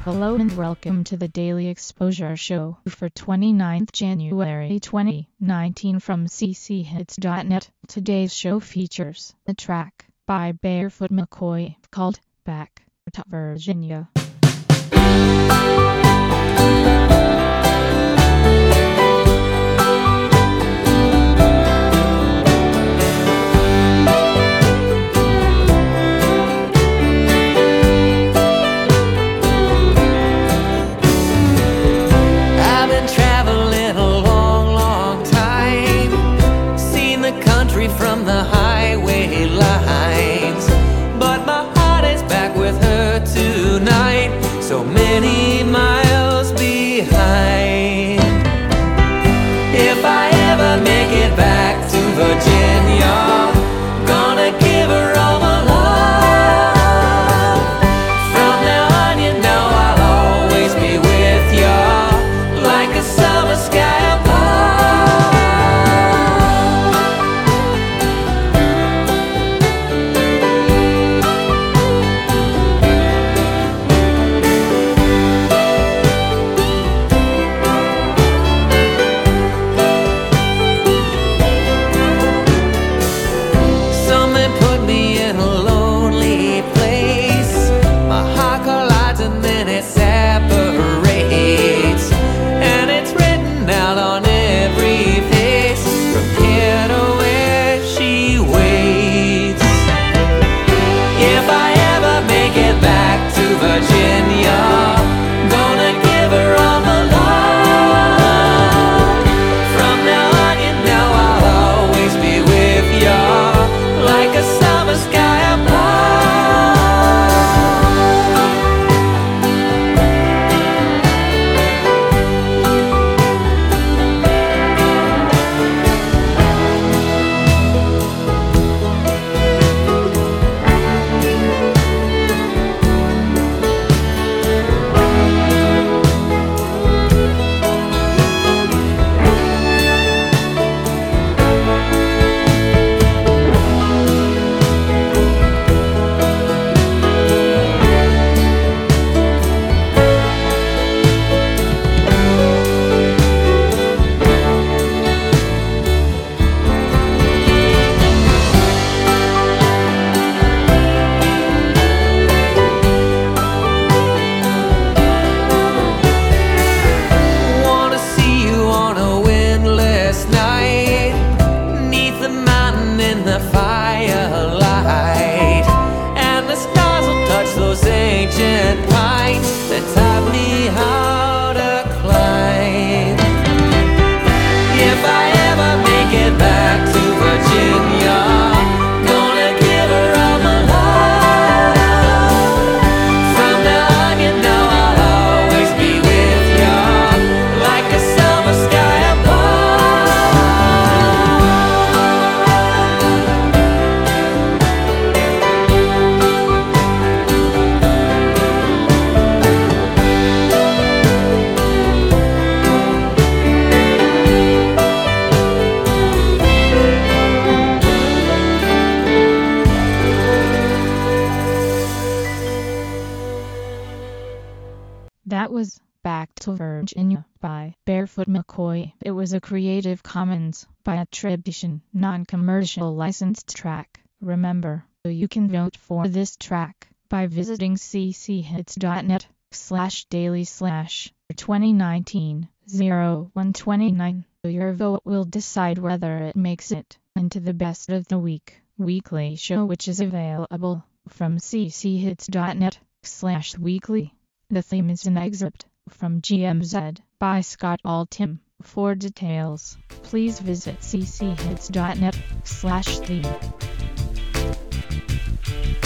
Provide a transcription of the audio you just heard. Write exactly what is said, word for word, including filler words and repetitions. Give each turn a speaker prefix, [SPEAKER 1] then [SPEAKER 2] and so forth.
[SPEAKER 1] Hello and welcome to the Daily Exposure Show for twenty-ninth January twenty nineteen from c c hits dot net. Today's show features a track by Barefoot McCoy called Back to Virginia.
[SPEAKER 2] From the highway lines, but my heart is back with her tonight, so many miles behind. If I ever make it back to Virginia, gonna give her all my love. From now on, you know I'll always be with ya, like a summer sky above.
[SPEAKER 1] That was Back to Virginia by Barefoot McCoy. It was a Creative Commons by attribution, non-commercial licensed track. Remember, you can vote for this track by visiting c c hits dot net slash daily slash twenty nineteen oh one twenty-nine. Your vote will decide whether it makes it into the Best of the Week weekly show, which is available from c c hits dot net slash weekly. The theme is an excerpt from G M Z by Scott Altham. For details, please visit c c hits dot net slash theme.